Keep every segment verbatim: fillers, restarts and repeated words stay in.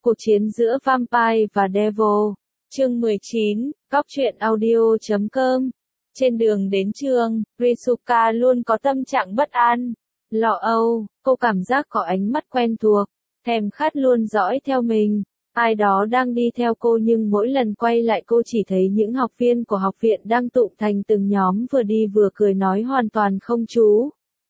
Cuộc chiến giữa Vampire và Devil. Chương mười chín, Góc truyện audio chấm com. Trên đường đến trường, Risuka luôn có tâm trạng bất an, lo âu, cô cảm giác có ánh mắt quen thuộc, thèm khát luôn dõi theo mình. Ai đó đang đi theo cô nhưng mỗi lần quay lại cô chỉ thấy những học viên của học viện đang tụ thành từng nhóm vừa đi vừa cười nói hoàn toàn không chú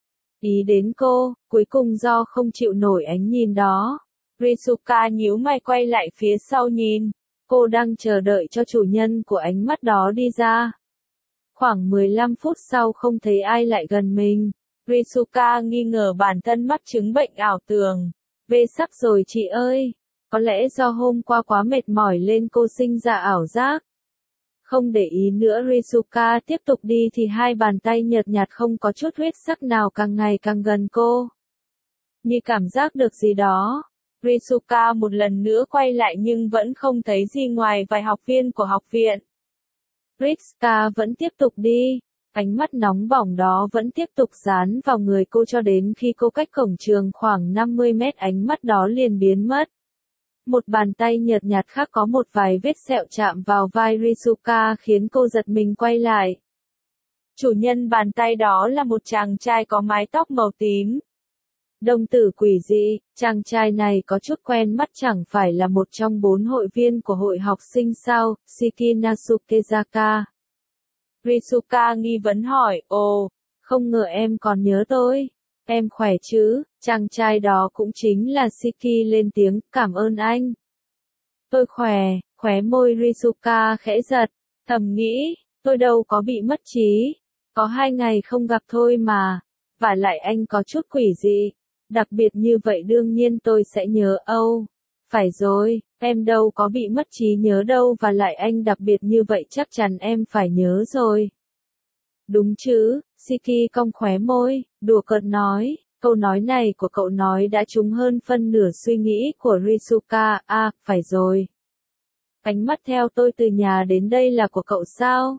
ý đến cô. Cuối cùng do không chịu nổi ánh nhìn đó, Risuka nhíu mày quay lại phía sau nhìn. Cô đang chờ đợi cho chủ nhân của ánh mắt đó đi ra. Khoảng mười lăm phút sau không thấy ai lại gần mình. Risuka nghi ngờ bản thân mắc chứng bệnh ảo tưởng. Vê sắc rồi chị ơi. Có lẽ do hôm qua quá mệt mỏi nên cô sinh ra ảo giác. Không để ý nữa, Risuka tiếp tục đi thì hai bàn tay nhợt nhạt không có chút huyết sắc nào càng ngày càng gần cô. Như cảm giác được gì đó, Risuka một lần nữa quay lại nhưng vẫn không thấy gì ngoài vài học viên của học viện. Risuka vẫn tiếp tục đi, ánh mắt nóng bỏng đó vẫn tiếp tục dán vào người cô cho đến khi cô cách cổng trường khoảng năm mươi mét, ánh mắt đó liền biến mất. Một bàn tay nhợt nhạt khác có một vài vết sẹo chạm vào vai Risuka khiến cô giật mình quay lại. Chủ nhân bàn tay đó là một chàng trai có mái tóc màu tím. Đồng tử quỷ dị, chàng trai này có chút quen mắt, chẳng phải là một trong bốn hội viên của hội học sinh sao, Shiki Nasukezaka. Risuka nghi vấn hỏi, ồ, không ngờ em còn nhớ tôi. Em khỏe chứ? Chàng trai đó cũng chính là Shiki lên tiếng, cảm ơn anh. Tôi khỏe, khóe môi Risuka khẽ giật, thầm nghĩ, tôi đâu có bị mất trí. Có hai ngày không gặp thôi mà. Và lại anh có chút quỷ dị. Đặc biệt như vậy đương nhiên tôi sẽ nhớ. Âu, phải rồi, em đâu có bị mất trí nhớ đâu, và lại anh đặc biệt như vậy chắc chắn em phải nhớ rồi. Đúng chứ, Shiki cong khóe môi, đùa cợt nói, câu nói này của cậu nói đã trúng hơn phân nửa suy nghĩ của Risuka. À, phải rồi. Ánh mắt theo tôi từ nhà đến đây là của cậu sao?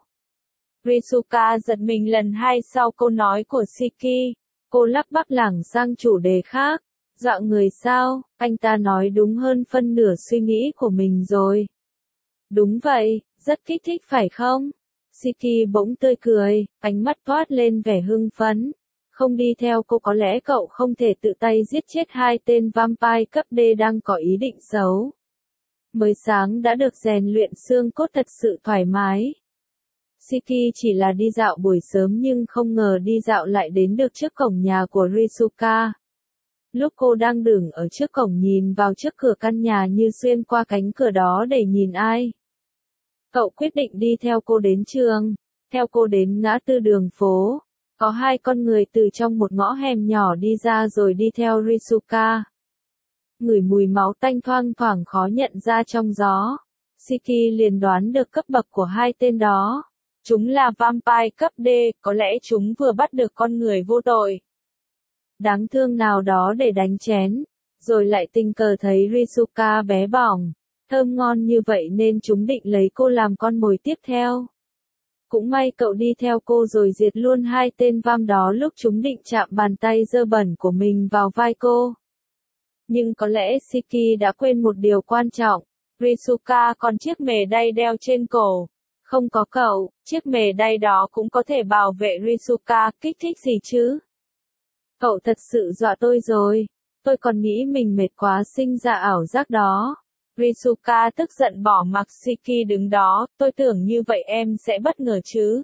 Risuka giật mình lần hai sau câu nói của Shiki. Cô lắp bắp lảng sang chủ đề khác. Dọa người sao? Anh ta nói đúng hơn phân nửa suy nghĩ của mình rồi. Đúng vậy, rất kích thích phải không? Shiki bỗng tươi cười, ánh mắt toát lên vẻ hưng phấn. Không đi theo cô có lẽ cậu không thể tự tay giết chết hai tên vampire cấp D đang có ý định xấu. Mới sáng đã được rèn luyện xương cốt thật sự thoải mái. Shiki chỉ là đi dạo buổi sớm nhưng không ngờ đi dạo lại đến được trước cổng nhà của Risuka. Lúc cô đang đứng ở trước cổng nhìn vào trước cửa căn nhà như xuyên qua cánh cửa đó để nhìn ai. Cậu quyết định đi theo cô đến trường, theo cô đến ngã tư đường phố. Có hai con người từ trong một ngõ hẻm nhỏ đi ra rồi đi theo Risuka. Ngửi mùi máu tanh thoang thoảng khó nhận ra trong gió. Shiki liền đoán được cấp bậc của hai tên đó. Chúng là vampire cấp D, có lẽ chúng vừa bắt được con người vô tội đáng thương nào đó để đánh chén, rồi lại tình cờ thấy Risuka bé bỏng, thơm ngon như vậy nên chúng định lấy cô làm con mồi tiếp theo. Cũng may cậu đi theo cô rồi diệt luôn hai tên vam đó lúc chúng định chạm bàn tay dơ bẩn của mình vào vai cô. Nhưng có lẽ Shiki đã quên một điều quan trọng, Risuka còn chiếc mề đay đeo trên cổ. Không có cậu, chiếc mề đay đó cũng có thể bảo vệ Risuka, kích thích gì chứ? Cậu thật sự dọa tôi rồi, tôi còn nghĩ mình mệt quá sinh ra ảo giác đó. Risuka tức giận bỏ mặc Shiki đứng đó, tôi tưởng như vậy em sẽ bất ngờ chứ.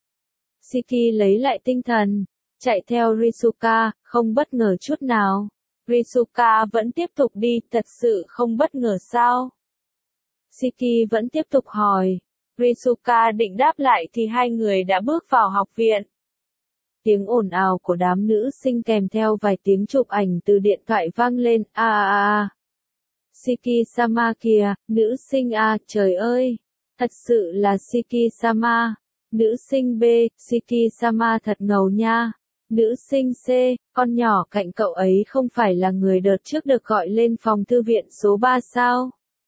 Shiki lấy lại tinh thần, chạy theo Risuka, không bất ngờ chút nào. Risuka vẫn tiếp tục đi, thật sự không bất ngờ sao? Shiki vẫn tiếp tục hỏi. Risuka định đáp lại thì hai người đã bước vào học viện. Tiếng ồn ào của đám nữ sinh kèm theo vài tiếng chụp ảnh từ điện thoại vang lên. A a a. Shiki-sama kìa, nữ sinh A, trời ơi. Thật sự là Shiki-sama. Nữ sinh B, Shiki-sama thật ngầu nha. Nữ sinh C, con nhỏ cạnh cậu ấy không phải là người đợt trước được gọi lên phòng thư viện số ba sao?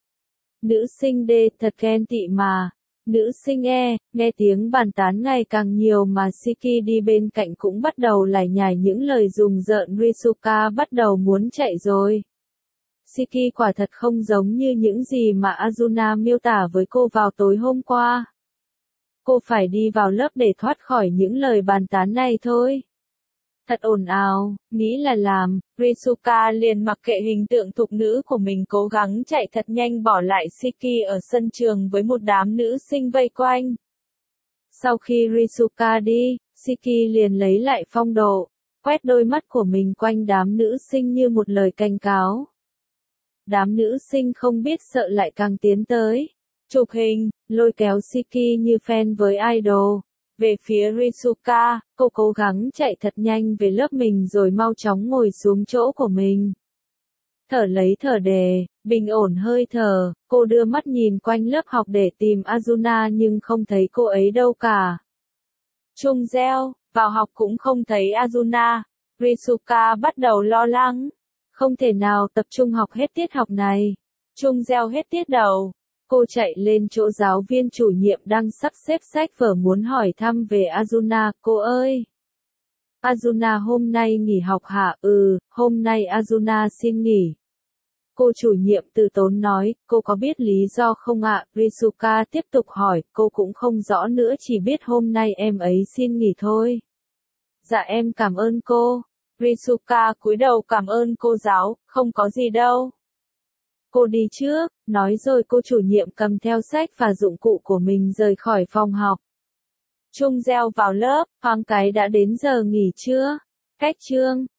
Nữ sinh D, thật ghen tị mà. Nữ sinh E, nghe tiếng bàn tán ngày càng nhiều mà Shiki đi bên cạnh cũng bắt đầu lải nhải những lời rùng rợn. Risuka bắt đầu muốn chạy rồi. Shiki quả thật không giống như những gì mà Azuna miêu tả với cô vào tối hôm qua. Cô phải đi vào lớp để thoát khỏi những lời bàn tán này thôi. Thật ồn ào, nghĩ là làm, Risuka liền mặc kệ hình tượng thục nữ của mình cố gắng chạy thật nhanh bỏ lại Shiki ở sân trường với một đám nữ sinh vây quanh. Sau khi Risuka đi, Shiki liền lấy lại phong độ, quét đôi mắt của mình quanh đám nữ sinh như một lời cảnh cáo. Đám nữ sinh không biết sợ lại càng tiến tới, chụp hình, lôi kéo Shiki như fan với idol. Về phía Risuka, cô cố gắng chạy thật nhanh về lớp mình rồi mau chóng ngồi xuống chỗ của mình. Thở lấy thở đề, bình ổn hơi thở, cô đưa mắt nhìn quanh lớp học để tìm Azuna nhưng không thấy cô ấy đâu cả. Chung reo, vào học cũng không thấy Azuna. Risuka bắt đầu lo lắng. Không thể nào tập trung học hết tiết học này. Chung reo hết tiết đầu. Cô chạy lên chỗ giáo viên chủ nhiệm đang sắp xếp sách vở muốn hỏi thăm về Azuna. Cô ơi! Azuna hôm nay nghỉ học hả? Ừ, hôm nay Azuna xin nghỉ. Cô chủ nhiệm từ tốn nói, cô có biết lý do không ạ? Risuka tiếp tục hỏi, cô cũng không rõ nữa, chỉ biết hôm nay em ấy xin nghỉ thôi. Dạ em cảm ơn cô. Risuka cúi đầu cảm ơn cô giáo, không có gì đâu. Cô đi trước, nói rồi cô chủ nhiệm cầm theo sách và dụng cụ của mình rời khỏi phòng học. Chung reo vào lớp, thoáng cái đã đến giờ nghỉ trưa. Cách chương